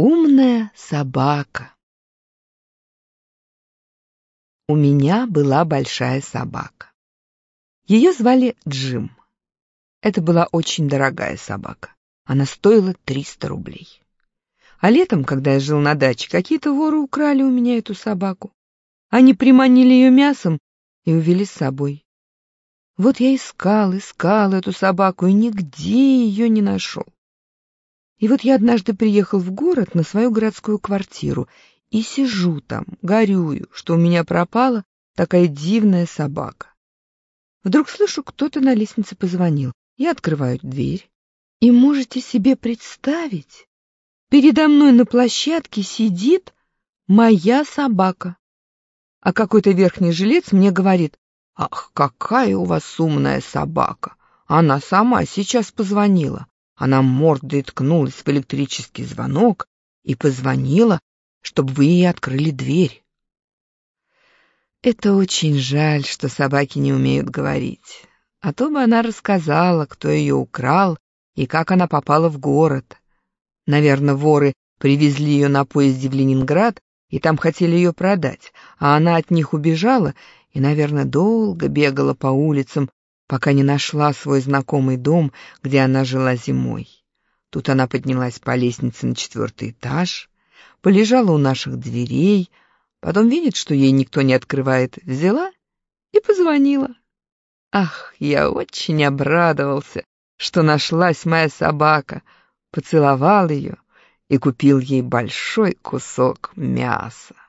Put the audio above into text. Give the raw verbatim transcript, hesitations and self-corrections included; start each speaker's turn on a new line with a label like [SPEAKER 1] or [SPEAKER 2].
[SPEAKER 1] Умная собака. У меня была большая собака. Ее звали Джим. Это была очень дорогая собака. Она стоила триста рублей. А летом, когда я жил на даче, какие-то воры украли у меня эту собаку. Они приманили ее мясом и увели с собой. Вот я искал, искал эту собаку и нигде ее не нашел. И вот я однажды приехал в город на свою городскую квартиру и сижу там, горюю, что у меня пропала такая дивная собака. Вдруг слышу, кто-то на лестнице позвонил. Я открываю дверь, и можете себе представить, передо мной на площадке сидит моя собака. А какой-то верхний жилец мне говорит: «Ах, какая у вас умная собака! Она сама сейчас позвонила. Она мордой ткнулась в электрический звонок и позвонила, чтобы вы ей открыли дверь». Это очень жаль, что собаки не умеют говорить. А то бы она рассказала, кто ее украл и как она попала в город. Наверное, воры привезли ее на поезде в Ленинград и там хотели ее продать, а она от них убежала и, наверное, долго бегала по улицам, пока не нашла свой знакомый дом, где она жила зимой. Тут она поднялась по лестнице на четвертый этаж, полежала у наших дверей, потом видит, что ей никто не открывает, взяла и позвонила. Ах, я очень обрадовался, что нашлась моя собака, поцеловал ее и купил ей большой кусок мяса.